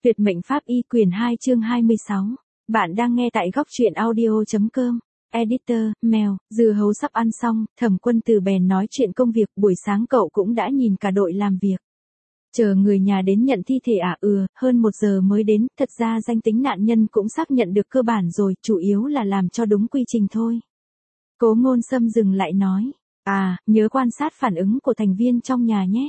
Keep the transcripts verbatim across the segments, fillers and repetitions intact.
Tuyệt mệnh pháp y quyển hai chương hai mươi sáu. Bạn đang nghe tại góc truyện audio.com. Editor, Mèo, dưa hấu sắp ăn xong, Thẩm Quân Từ bèn nói chuyện công việc, buổi sáng cậu cũng đã nhìn cả đội làm việc. Chờ người nhà đến nhận thi thể à? Ừ, hơn một giờ mới đến, thật ra danh tính nạn nhân cũng xác nhận được cơ bản rồi, chủ yếu là làm cho đúng quy trình thôi. Cố Ngôn Sâm dừng lại nói, à, nhớ quan sát phản ứng của thành viên trong nhà nhé.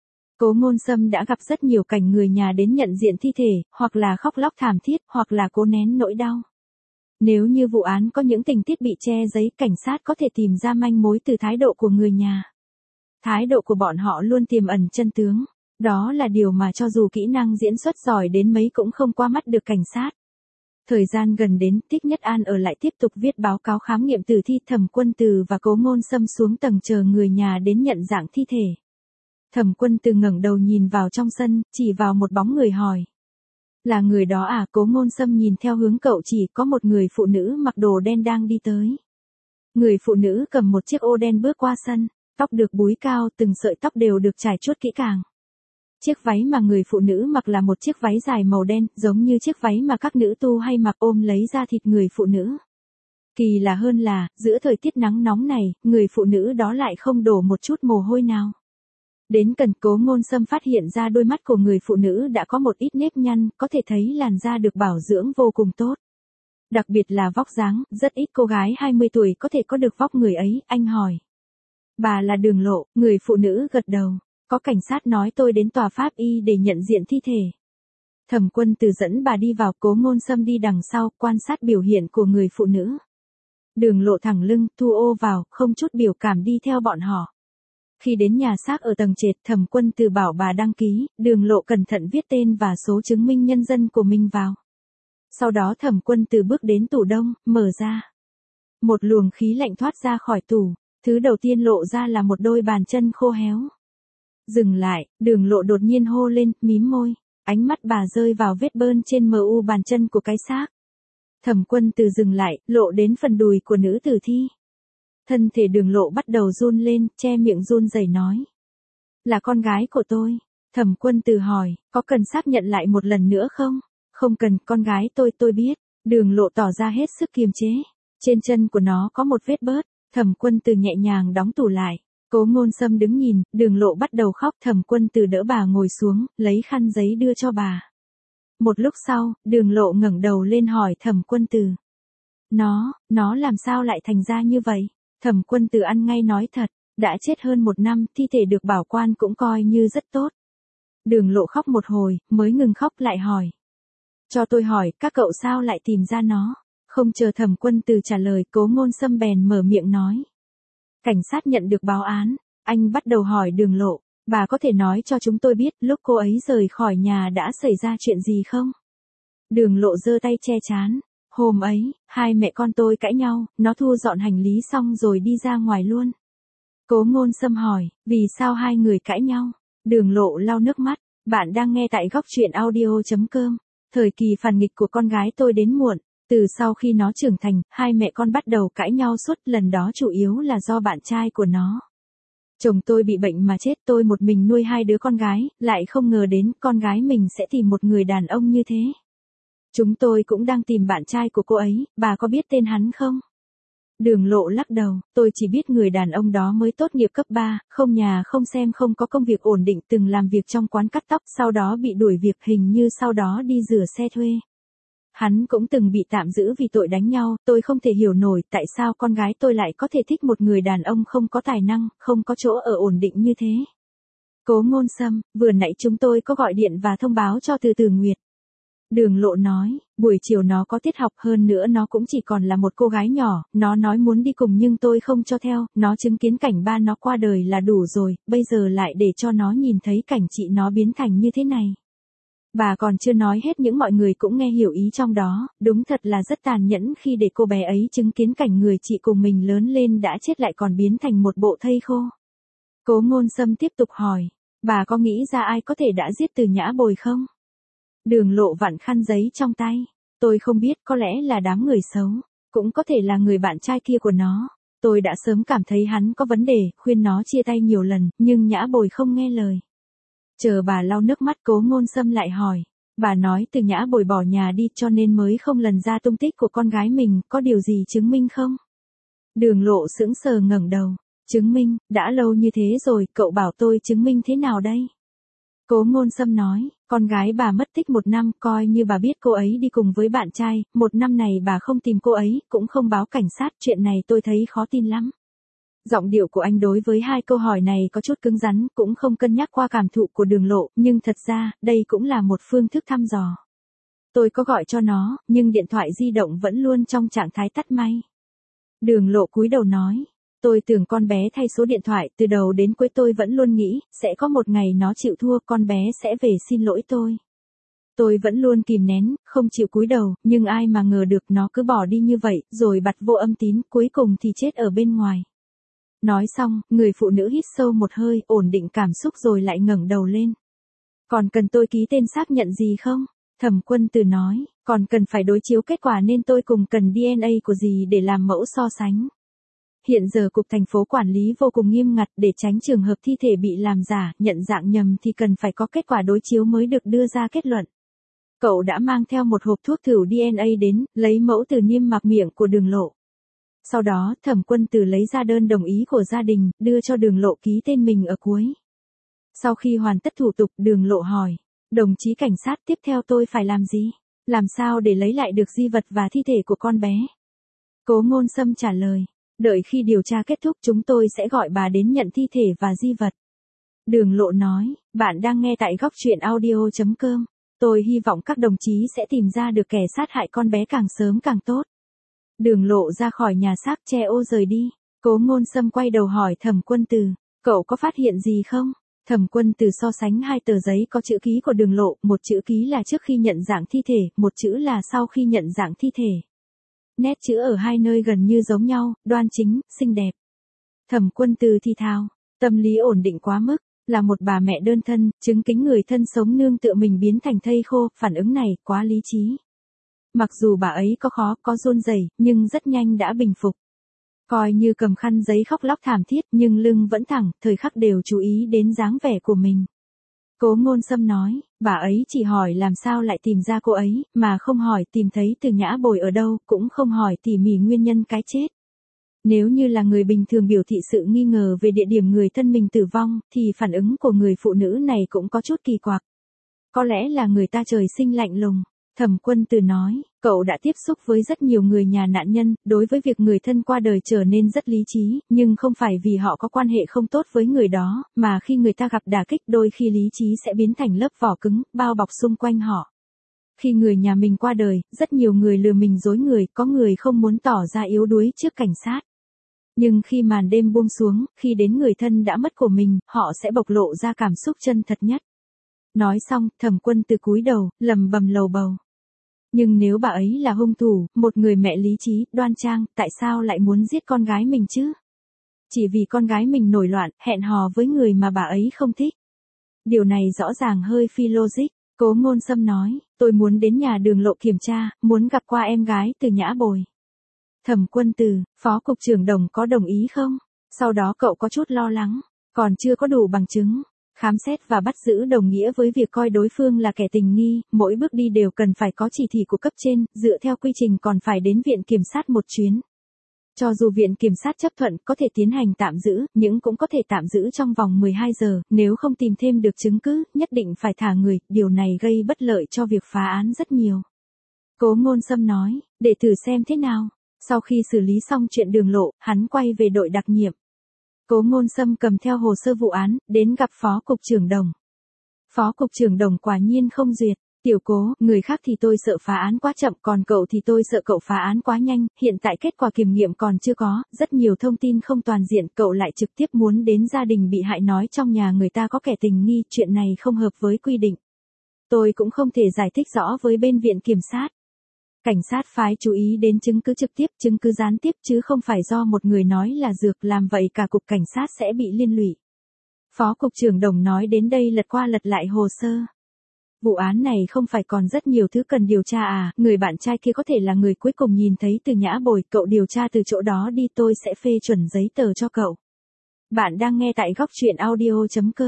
Cố Ngôn Sâm đã gặp rất nhiều cảnh người nhà đến nhận diện thi thể, hoặc là khóc lóc thảm thiết, hoặc là cố nén nỗi đau. Nếu như vụ án có những tình tiết bị che giấu, cảnh sát có thể tìm ra manh mối từ thái độ của người nhà. Thái độ của bọn họ luôn tiềm ẩn chân tướng. Đó là điều mà cho dù kỹ năng diễn xuất giỏi đến mấy cũng không qua mắt được cảnh sát. Thời gian gần đến, Thích Nhất An ở lại tiếp tục viết báo cáo khám nghiệm tử thi. Thẩm Quân Từ và Cố Ngôn Sâm xuống tầng chờ người nhà đến nhận dạng thi thể. Thẩm Quân Từ ngẩng đầu nhìn vào trong sân, chỉ vào một bóng người hỏi. Là người đó à? Cố Ngôn Sâm nhìn theo hướng cậu chỉ, có một người phụ nữ mặc đồ đen đang đi tới. Người phụ nữ cầm một chiếc ô đen bước qua sân, tóc được búi cao, từng sợi tóc đều được trải chuốt kỹ càng. Chiếc váy mà người phụ nữ mặc là một chiếc váy dài màu đen, giống như chiếc váy mà các nữ tu hay mặc ôm lấy da thịt người phụ nữ. Kỳ lạ hơn là, giữa thời tiết nắng nóng này, người phụ nữ đó lại không đổ một chút mồ hôi nào. Đến gần, Cố Ngôn Sâm phát hiện ra đôi mắt của người phụ nữ đã có một ít nếp nhăn, có thể thấy làn da được bảo dưỡng vô cùng tốt. Đặc biệt là vóc dáng, rất ít cô gái hai mươi tuổi có thể có được vóc người ấy. Anh hỏi. Bà là Đường Lộ? Người phụ nữ gật đầu. Có cảnh sát nói tôi đến tòa pháp y để nhận diện thi thể. Thẩm Quân Từ dẫn bà đi vào, Cố Ngôn Sâm đi đằng sau, quan sát biểu hiện của người phụ nữ. Đường Lộ thẳng lưng, thu ô vào, không chút biểu cảm đi theo bọn họ. Khi đến nhà xác ở tầng trệt, Thẩm Quân Từ bảo bà đăng ký, Đường Lộ cẩn thận viết tên và số chứng minh nhân dân của mình vào. Sau đó Thẩm Quân Từ bước đến tủ đông, mở ra. Một luồng khí lạnh thoát ra khỏi tủ, thứ đầu tiên lộ ra là một đôi bàn chân khô héo. Dừng lại, Đường Lộ đột nhiên hô lên, mím môi, ánh mắt bà rơi vào vết bơn trên mờ u bàn chân của cái xác. Thẩm Quân Từ dừng lại, lộ đến phần đùi của nữ tử thi. Thân thể Đường Lộ bắt đầu run lên, che miệng run rẩy nói. Là con gái của tôi. Thẩm Quân Từ hỏi, có cần xác nhận lại một lần nữa không? Không cần, con gái tôi tôi biết. Đường Lộ tỏ ra hết sức kiềm chế. Trên chân của nó có một vết bớt. Thẩm Quân Từ nhẹ nhàng đóng tủ lại. Cố Ngôn Sâm đứng nhìn, Đường Lộ bắt đầu khóc. Thẩm Quân Từ đỡ bà ngồi xuống, lấy khăn giấy đưa cho bà. Một lúc sau, Đường Lộ ngẩng đầu lên hỏi Thẩm Quân Từ. Nó, nó làm sao lại thành ra như vậy? Thẩm Quân Từ ăn ngay nói thật, đã chết hơn một năm, thi thể được bảo quan cũng coi như rất tốt. Đường Lộ khóc một hồi, mới ngừng khóc lại hỏi. Cho tôi hỏi, các cậu sao lại tìm ra nó? Không chờ Thẩm Quân Từ trả lời, Cố Ngôn Sâm bèn mở miệng nói. Cảnh sát nhận được báo án, anh bắt đầu hỏi Đường Lộ, bà có thể nói cho chúng tôi biết lúc cô ấy rời khỏi nhà đã xảy ra chuyện gì không? Đường Lộ giơ tay che trán. Hôm ấy, hai mẹ con tôi cãi nhau, nó thu dọn hành lý xong rồi đi ra ngoài luôn. Cố Ngôn Sâm hỏi, vì sao hai người cãi nhau? Đường Lộ lau nước mắt, bạn đang nghe tại góc truyện audio.com. Thời kỳ phản nghịch của con gái tôi đến muộn, từ sau khi nó trưởng thành, hai mẹ con bắt đầu cãi nhau suốt, lần đó chủ yếu là do bạn trai của nó. Chồng tôi bị bệnh mà chết, tôi một mình nuôi hai đứa con gái, lại không ngờ đến con gái mình sẽ tìm một người đàn ông như thế. Chúng tôi cũng đang tìm bạn trai của cô ấy, bà có biết tên hắn không? Đường Lộ lắc đầu, tôi chỉ biết người đàn ông đó mới tốt nghiệp cấp ba, không nhà không xem, không có công việc ổn định, từng làm việc trong quán cắt tóc, sau đó bị đuổi việc, hình như sau đó đi rửa xe thuê. Hắn cũng từng bị tạm giữ vì tội đánh nhau, tôi không thể hiểu nổi tại sao con gái tôi lại có thể thích một người đàn ông không có tài năng, không có chỗ ở ổn định như thế. Cố Ngôn Sâm, vừa nãy chúng tôi có gọi điện và thông báo cho Từ Từ Nguyệt. Đường Lộ nói, buổi chiều nó có tiết học, hơn nữa nó cũng chỉ còn là một cô gái nhỏ, nó nói muốn đi cùng nhưng tôi không cho theo, nó chứng kiến cảnh ba nó qua đời là đủ rồi, bây giờ lại để cho nó nhìn thấy cảnh chị nó biến thành như thế này. Bà còn chưa nói hết, những mọi người cũng nghe hiểu ý trong đó, đúng thật là rất tàn nhẫn khi để cô bé ấy chứng kiến cảnh người chị cùng mình lớn lên đã chết lại còn biến thành một bộ thây khô. Cố Ngôn Sâm tiếp tục hỏi, bà có nghĩ ra ai có thể đã giết Từ Nhã Bồi không? Đường Lộ vặn khăn giấy trong tay. Tôi không biết, có lẽ là đám người xấu. Cũng có thể là người bạn trai kia của nó. Tôi đã sớm cảm thấy hắn có vấn đề, khuyên nó chia tay nhiều lần, nhưng Nhã Bồi không nghe lời. Chờ bà lau nước mắt, Cố Ngôn Sâm lại hỏi. Bà nói Từ Nhã Bồi bỏ nhà đi cho nên mới không lần ra tung tích của con gái mình, có điều gì chứng minh không? Đường Lộ sững sờ ngẩng đầu. Chứng minh, đã lâu như thế rồi, cậu bảo tôi chứng minh thế nào đây? Cố Ngôn Sâm nói, con gái bà mất tích một năm, coi như bà biết cô ấy đi cùng với bạn trai, một năm này bà không tìm cô ấy, cũng không báo cảnh sát, chuyện này tôi thấy khó tin lắm. Giọng điệu của anh đối với hai câu hỏi này có chút cứng rắn, cũng không cân nhắc qua cảm thụ của Đường Lộ, nhưng thật ra, đây cũng là một phương thức thăm dò. Tôi có gọi cho nó, nhưng điện thoại di động vẫn luôn trong trạng thái tắt may. Đường Lộ cúi đầu nói, tôi tưởng con bé thay số điện thoại, từ đầu đến cuối tôi vẫn luôn nghĩ, sẽ có một ngày nó chịu thua, con bé sẽ về xin lỗi tôi. Tôi vẫn luôn kìm nén, không chịu cúi đầu, nhưng ai mà ngờ được nó cứ bỏ đi như vậy, rồi bặt vô âm tín, cuối cùng thì chết ở bên ngoài. Nói xong, người phụ nữ hít sâu một hơi, ổn định cảm xúc rồi lại ngẩng đầu lên. Còn cần tôi ký tên xác nhận gì không? Thẩm Quân Từ nói, còn cần phải đối chiếu kết quả nên tôi cùng cần đê en a của gì để làm mẫu so sánh. Hiện giờ cục thành phố quản lý vô cùng nghiêm ngặt, để tránh trường hợp thi thể bị làm giả, nhận dạng nhầm thì cần phải có kết quả đối chiếu mới được đưa ra kết luận. Cậu đã mang theo một hộp thuốc thử đê en a đến, lấy mẫu từ niêm mạc miệng của Đường Lộ. Sau đó, Thẩm Quân Từ lấy ra đơn đồng ý của gia đình, đưa cho Đường Lộ ký tên mình ở cuối. Sau khi hoàn tất thủ tục, Đường Lộ hỏi, đồng chí cảnh sát, tiếp theo tôi phải làm gì? Làm sao để lấy lại được di vật và thi thể của con bé? Cố Ngôn Sâm trả lời, đợi khi điều tra kết thúc chúng tôi sẽ gọi bà đến nhận thi thể và di vật. Đường Lộ nói, bạn đang nghe tại góc truyện audio chấm com. Tôi hy vọng các đồng chí sẽ tìm ra được kẻ sát hại con bé càng sớm càng tốt. Đường Lộ ra khỏi nhà xác che ô rời đi. Cố Ngôn Sâm quay đầu hỏi Thẩm Quân Từ, cậu có phát hiện gì không? Thẩm Quân Từ so sánh hai tờ giấy có chữ ký của Đường Lộ, một chữ ký là trước khi nhận dạng thi thể, một chữ là sau khi nhận dạng thi thể. Nét chữ ở hai nơi gần như giống nhau, đoan chính, xinh đẹp. Thẩm Quân Từ thì thào, tâm lý ổn định quá mức, là một bà mẹ đơn thân, chứng kiến người thân sống nương tựa mình biến thành thây khô, phản ứng này quá lý trí. Mặc dù bà ấy có khó, có run rẩy, nhưng rất nhanh đã bình phục. Coi như cầm khăn giấy khóc lóc thảm thiết, nhưng lưng vẫn thẳng, thời khắc đều chú ý đến dáng vẻ của mình. Cố Ngôn Sâm nói, bà ấy chỉ hỏi làm sao lại tìm ra cô ấy, mà không hỏi tìm thấy Từ Nhã Bồi ở đâu, cũng không hỏi tỉ mỉ nguyên nhân cái chết. Nếu như là người bình thường biểu thị sự nghi ngờ về địa điểm người thân mình tử vong, thì phản ứng của người phụ nữ này cũng có chút kỳ quặc. Có lẽ là người ta trời sinh lạnh lùng. Thẩm Quân Từ nói, cậu đã tiếp xúc với rất nhiều người nhà nạn nhân, đối với việc người thân qua đời trở nên rất lý trí, nhưng không phải vì họ có quan hệ không tốt với người đó, mà khi người ta gặp đả kích đôi khi lý trí sẽ biến thành lớp vỏ cứng, bao bọc xung quanh họ. Khi người nhà mình qua đời, rất nhiều người lừa mình dối người, có người không muốn tỏ ra yếu đuối trước cảnh sát. Nhưng khi màn đêm buông xuống, khi đến người thân đã mất của mình, họ sẽ bộc lộ ra cảm xúc chân thật nhất. Nói xong, Thẩm Quân Từ cúi đầu, lầm bầm lầu bầu. Nhưng nếu bà ấy là hung thủ, một người mẹ lý trí, đoan trang, tại sao lại muốn giết con gái mình chứ? Chỉ vì con gái mình nổi loạn, hẹn hò với người mà bà ấy không thích. Điều này rõ ràng hơi phi logic. Cố Ngôn Sâm nói, tôi muốn đến nhà Đường Lộ kiểm tra, muốn gặp qua em gái Từ Nhã Bồi. Thẩm Quân Từ, Phó Cục trưởng Đồng có đồng ý không? Sau đó cậu có chút lo lắng, còn chưa có đủ bằng chứng. Khám xét và bắt giữ đồng nghĩa với việc coi đối phương là kẻ tình nghi, mỗi bước đi đều cần phải có chỉ thị của cấp trên, dựa theo quy trình còn phải đến viện kiểm sát một chuyến. Cho dù viện kiểm sát chấp thuận có thể tiến hành tạm giữ, nhưng cũng có thể tạm giữ trong vòng mười hai giờ, nếu không tìm thêm được chứng cứ, nhất định phải thả người, điều này gây bất lợi cho việc phá án rất nhiều. Cố Ngôn Sâm nói, để thử xem thế nào. Sau khi xử lý xong chuyện Đường Lộ, hắn quay về đội đặc nhiệm. Cố Ngôn Sâm cầm theo hồ sơ vụ án, đến gặp Phó Cục trưởng Đồng. Phó Cục trưởng Đồng quả nhiên không duyệt. Tiểu Cố, người khác thì tôi sợ phá án quá chậm, còn cậu thì tôi sợ cậu phá án quá nhanh, hiện tại kết quả kiểm nghiệm còn chưa có, rất nhiều thông tin không toàn diện, cậu lại trực tiếp muốn đến gia đình bị hại nói trong nhà người ta có kẻ tình nghi, chuyện này không hợp với quy định. Tôi cũng không thể giải thích rõ với bên viện kiểm sát. Cảnh sát phái chú ý đến chứng cứ trực tiếp, chứng cứ gián tiếp chứ không phải do một người nói là dược, làm vậy cả cục cảnh sát sẽ bị liên lụy. Phó Cục trưởng Đồng nói đến đây lật qua lật lại hồ sơ. Vụ án này không phải còn rất nhiều thứ cần điều tra à, người bạn trai kia có thể là người cuối cùng nhìn thấy Từ Nhã Bồi, cậu điều tra từ chỗ đó đi, tôi sẽ phê chuẩn giấy tờ cho cậu. Bạn đang nghe tại góc truyện audio chấm com.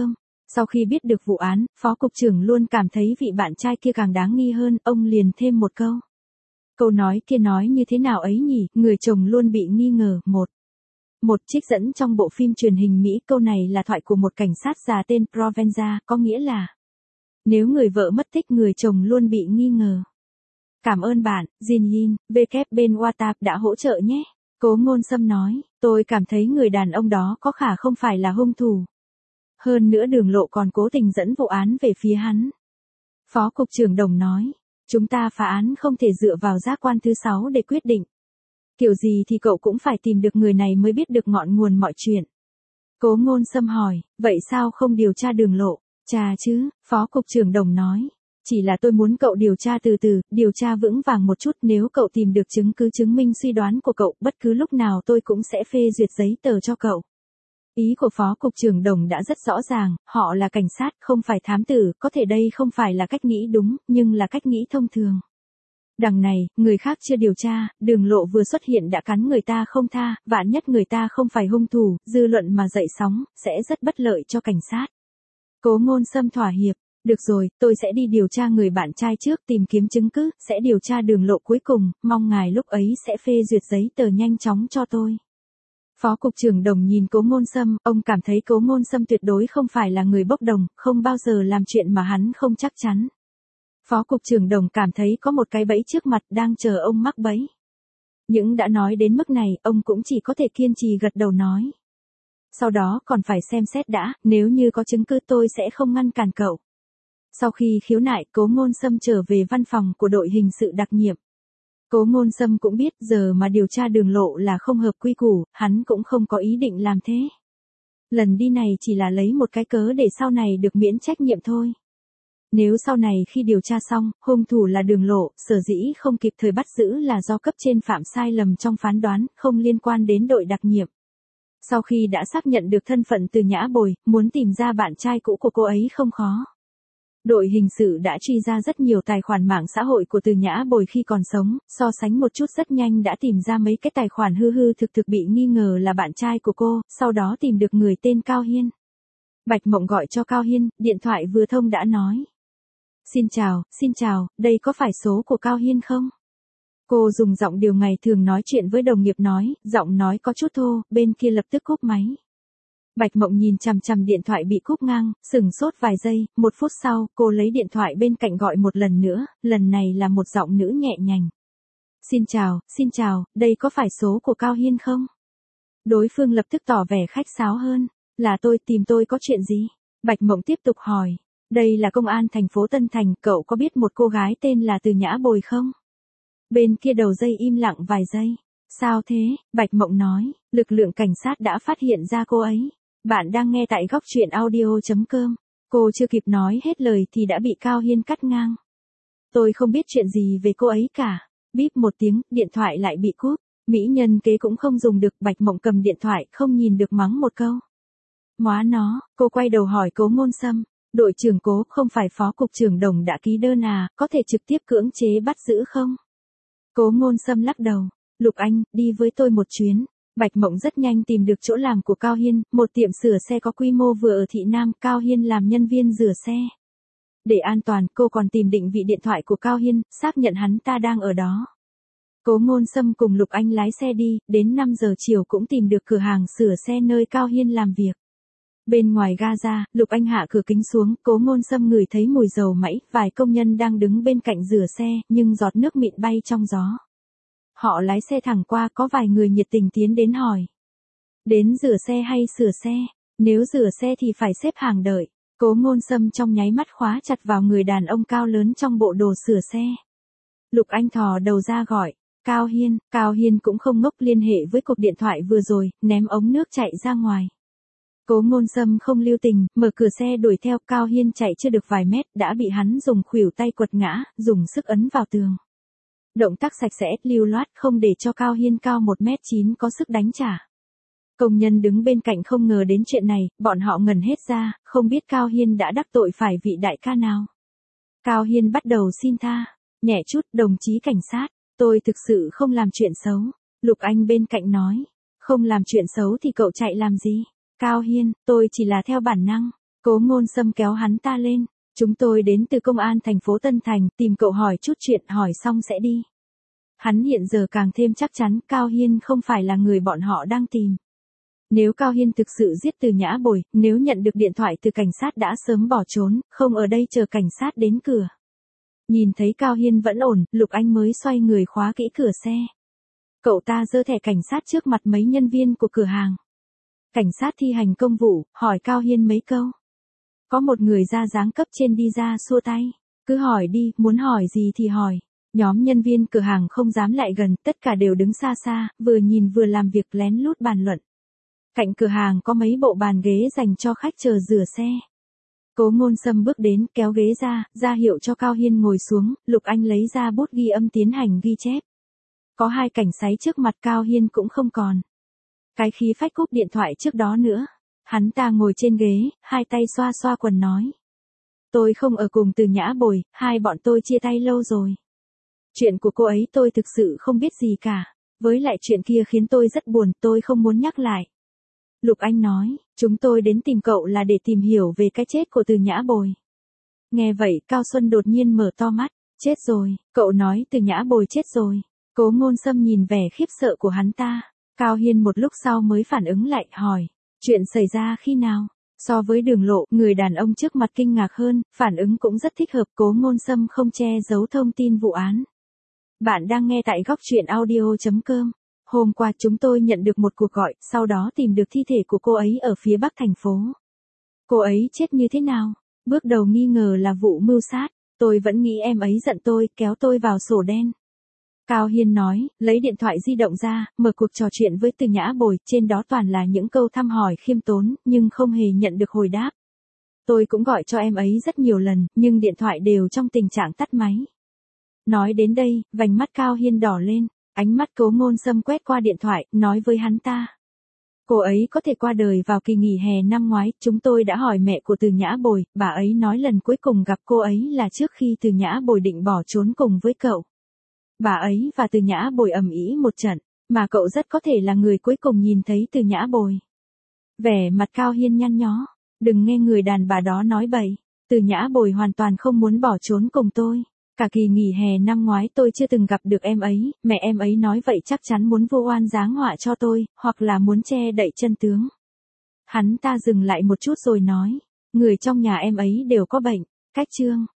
Sau khi biết được vụ án, phó cục trưởng luôn cảm thấy vị bạn trai kia càng đáng nghi hơn, ông liền thêm một câu. Câu nói kia nói như thế nào ấy nhỉ, người chồng luôn bị nghi ngờ, một. Một trích dẫn trong bộ phim truyền hình Mỹ, câu này là thoại của một cảnh sát già tên Provenza, có nghĩa là nếu người vợ mất tích người chồng luôn bị nghi ngờ. Cảm ơn bạn, Jin Yin, W bên WhatsApp đã hỗ trợ nhé. Cố Ngôn Sâm nói, tôi cảm thấy người đàn ông đó có khả không phải là hung thủ. Hơn nữa Đường Lộ còn cố tình dẫn vụ án về phía hắn. Phó Cục trưởng Đồng nói, chúng ta phá án không thể dựa vào giác quan thứ sáu để quyết định. Kiểu gì thì cậu cũng phải tìm được người này mới biết được ngọn nguồn mọi chuyện. Cố Ngôn Sâm hỏi, vậy sao không điều tra Đường Lộ? Chà chứ, Phó Cục trưởng Đồng nói. Chỉ là tôi muốn cậu điều tra từ từ, điều tra vững vàng một chút, nếu cậu tìm được chứng cứ chứng minh suy đoán của cậu, bất cứ lúc nào tôi cũng sẽ phê duyệt giấy tờ cho cậu. Ý của Phó Cục trưởng Đồng đã rất rõ ràng, họ là cảnh sát, không phải thám tử, có thể đây không phải là cách nghĩ đúng, nhưng là cách nghĩ thông thường. Đằng này, người khác chưa điều tra, Đường Lộ vừa xuất hiện đã cắn người ta không tha, vạn nhất người ta không phải hung thủ, dư luận mà dậy sóng, sẽ rất bất lợi cho cảnh sát. Cố Ngôn Sâm thỏa hiệp. Được rồi, tôi sẽ đi điều tra người bạn trai trước, tìm kiếm chứng cứ, sẽ điều tra Đường Lộ cuối cùng, mong ngài lúc ấy sẽ phê duyệt giấy tờ nhanh chóng cho tôi. Phó Cục trưởng Đồng nhìn Cố Ngôn Sâm, ông cảm thấy Cố Ngôn Sâm tuyệt đối không phải là người bốc đồng, không bao giờ làm chuyện mà hắn không chắc chắn. Phó Cục trưởng Đồng cảm thấy có một cái bẫy trước mặt đang chờ ông mắc bẫy. Nhưng đã nói đến mức này, ông cũng chỉ có thể kiên trì gật đầu nói. Sau đó còn phải xem xét đã, nếu như có chứng cứ tôi sẽ không ngăn cản cậu. Sau khi khiếu nại, Cố Ngôn Sâm trở về văn phòng của đội hình sự đặc nhiệm. Cố Ngôn Sâm cũng biết giờ mà điều tra Đường Lộ là không hợp quy củ, hắn cũng không có ý định làm thế. Lần đi này chỉ là lấy một cái cớ để sau này được miễn trách nhiệm thôi. Nếu sau này khi điều tra xong, hung thủ là Đường Lộ, sở dĩ không kịp thời bắt giữ là do cấp trên phạm sai lầm trong phán đoán, không liên quan đến đội đặc nhiệm. Sau khi đã xác nhận được thân phận Từ Nhã Bồi, muốn tìm ra bạn trai cũ của cô ấy không khó. Đội hình sự đã truy ra rất nhiều tài khoản mạng xã hội của Từ Nhã Bồi khi còn sống, so sánh một chút rất nhanh đã tìm ra mấy cái tài khoản hư hư thực thực bị nghi ngờ là bạn trai của cô, sau đó tìm được người tên Cao Hiên. Bạch Mộng gọi cho Cao Hiên, điện thoại vừa thông đã nói. Xin chào, xin chào, đây có phải số của Cao Hiên không? Cô dùng giọng điều ngày thường nói chuyện với đồng nghiệp nói, giọng nói có chút thô, bên kia lập tức cúp máy. Bạch Mộng nhìn chằm chằm điện thoại bị cúp ngang, sừng sốt vài giây, một phút sau, cô lấy điện thoại bên cạnh gọi một lần nữa, lần này là một giọng nữ nhẹ nhàng. Xin chào, xin chào, đây có phải số của Cao Hiên không? Đối phương lập tức tỏ vẻ khách sáo hơn, là tôi, tìm tôi có chuyện gì? Bạch Mộng tiếp tục hỏi, đây là công an thành phố Tân Thành, cậu có biết một cô gái tên là Từ Nhã Bồi không? Bên kia đầu dây im lặng vài giây. Sao thế? Bạch Mộng nói, lực lượng cảnh sát đã phát hiện ra cô ấy. Bạn đang nghe tại góc truyện audio.com. Cô chưa kịp nói hết lời thì đã bị Cao Hiên cắt ngang. Tôi không biết chuyện gì về cô ấy cả. Bíp một tiếng, điện thoại lại bị cúp. Mỹ nhân kế cũng không dùng được, Bạch Mộng cầm điện thoại, không nhìn được mắng một câu. Móa nó, cô quay đầu hỏi Cố Ngôn Sâm. Đội trưởng Cố, không phải Phó Cục trưởng Đồng đã ký đơn à, có thể trực tiếp cưỡng chế bắt giữ không? Cố Ngôn Sâm lắc đầu. Lục Anh, đi với tôi một chuyến. Bạch Mộng rất nhanh tìm được chỗ làm của Cao Hiên, một tiệm sửa xe có quy mô vừa ở thị Nam, Cao Hiên làm nhân viên rửa xe. Để an toàn, cô còn tìm định vị điện thoại của Cao Hiên, xác nhận hắn ta đang ở đó. Cố Ngôn Sâm cùng Lục Anh lái xe đi, đến năm giờ chiều cũng tìm được cửa hàng sửa xe nơi Cao Hiên làm việc. Bên ngoài Gaza, Lục Anh hạ cửa kính xuống, Cố Ngôn Sâm ngửi thấy mùi dầu mẩy, vài công nhân đang đứng bên cạnh rửa xe, nhưng giọt nước mịn bay trong gió. Họ lái xe thẳng qua, có vài người nhiệt tình tiến đến hỏi. Đến rửa xe hay sửa xe? Nếu rửa xe thì phải xếp hàng đợi. Cố Ngôn Sâm trong nháy mắt khóa chặt vào người đàn ông cao lớn trong bộ đồ sửa xe. Lục Anh thò đầu ra gọi. Cao Hiên, Cao Hiên cũng không ngốc, liên hệ với cuộc điện thoại vừa rồi, ném ống nước chạy ra ngoài. Cố Ngôn Sâm không lưu tình, mở cửa xe đuổi theo. Cao Hiên chạy chưa được vài mét, đã bị hắn dùng khuỷu tay quật ngã, dùng sức ấn vào tường. Động tác sạch sẽ, lưu loát, không để cho Cao Hiên cao một mét chín có sức đánh trả. Công nhân đứng bên cạnh không ngờ đến chuyện này, bọn họ ngẩn hết ra, không biết Cao Hiên đã đắc tội phải vị đại ca nào. Cao Hiên bắt đầu xin tha, nhẹ chút, đồng chí cảnh sát, tôi thực sự không làm chuyện xấu. Lục Anh bên cạnh nói, không làm chuyện xấu thì cậu chạy làm gì? Cao Hiên, tôi chỉ là theo bản năng. Cố Ngôn Sâm kéo hắn ta lên. Chúng tôi đến từ công an thành phố Tân Thành, tìm cậu hỏi chút chuyện, hỏi xong sẽ đi. Hắn hiện giờ càng thêm chắc chắn Cao Hiên không phải là người bọn họ đang tìm. Nếu Cao Hiên thực sự giết Từ Nhã Bồi, nếu nhận được điện thoại từ cảnh sát đã sớm bỏ trốn, không ở đây chờ cảnh sát đến cửa. Nhìn thấy Cao Hiên vẫn ổn, Lục Anh mới xoay người khóa kỹ cửa xe. Cậu ta giơ thẻ cảnh sát trước mặt mấy nhân viên của cửa hàng. Cảnh sát thi hành công vụ, hỏi Cao Hiên mấy câu. Có một người ra dáng cấp trên đi ra xua tay. Cứ hỏi đi, muốn hỏi gì thì hỏi. Nhóm nhân viên cửa hàng không dám lại gần, tất cả đều đứng xa xa, vừa nhìn vừa làm việc lén lút bàn luận. Cạnh cửa hàng có mấy bộ bàn ghế dành cho khách chờ rửa xe. Cố Ngôn Sâm bước đến, kéo ghế ra, ra hiệu cho Cao Hiên ngồi xuống, Lục Anh lấy ra bút ghi âm tiến hành ghi chép. Có hai cảnh sáy trước mặt Cao Hiên cũng không còn. Cái khí phách cúp điện thoại trước đó nữa. Hắn ta ngồi trên ghế, hai tay xoa xoa quần nói. Tôi không ở cùng Từ Nhã Bồi, hai bọn tôi chia tay lâu rồi. Chuyện của cô ấy tôi thực sự không biết gì cả. Với lại chuyện kia khiến tôi rất buồn, tôi không muốn nhắc lại. Lục Anh nói, chúng tôi đến tìm cậu là để tìm hiểu về cái chết của Từ Nhã Bồi. Nghe vậy, Cao Xuân đột nhiên mở to mắt. Chết rồi, cậu nói Từ Nhã Bồi chết rồi. Cố Ngôn Sâm nhìn vẻ khiếp sợ của hắn ta. Cao Hiên một lúc sau mới phản ứng lại, hỏi. Chuyện xảy ra khi nào? So với Đường Lộ, người đàn ông trước mặt kinh ngạc hơn, phản ứng cũng rất thích hợp. Cố Ngôn Sâm không che giấu thông tin vụ án. Bạn đang nghe tại góc truyện audio chấm com. Hôm qua chúng tôi nhận được một cuộc gọi, sau đó tìm được thi thể của cô ấy ở phía bắc thành phố. Cô ấy chết như thế nào? Bước đầu nghi ngờ là vụ mưu sát. Tôi vẫn nghĩ em ấy giận tôi, kéo tôi vào sổ đen. Cao Hiên nói, lấy điện thoại di động ra, mở cuộc trò chuyện với Từ Nhã Bồi, trên đó toàn là những câu thăm hỏi khiêm tốn, nhưng không hề nhận được hồi đáp. Tôi cũng gọi cho em ấy rất nhiều lần, nhưng điện thoại đều trong tình trạng tắt máy. Nói đến đây, vành mắt Cao Hiên đỏ lên, ánh mắt Cố Ngôn Sâm quét qua điện thoại, nói với hắn ta. Cô ấy có thể qua đời vào kỳ nghỉ hè năm ngoái, chúng tôi đã hỏi mẹ của Từ Nhã Bồi, bà ấy nói lần cuối cùng gặp cô ấy là trước khi Từ Nhã Bồi định bỏ trốn cùng với cậu. Bà ấy và Từ Nhã Bồi ầm ĩ một trận, mà cậu rất có thể là người cuối cùng nhìn thấy Từ Nhã Bồi. Vẻ mặt Cao Hiên nhăn nhó, đừng nghe người đàn bà đó nói bậy, Từ Nhã Bồi hoàn toàn không muốn bỏ trốn cùng tôi. Cả kỳ nghỉ hè năm ngoái tôi chưa từng gặp được em ấy, mẹ em ấy nói vậy chắc chắn muốn vu oan giáng họa cho tôi, hoặc là muốn che đậy chân tướng. Hắn ta dừng lại một chút rồi nói, người trong nhà em ấy đều có bệnh, cách trương.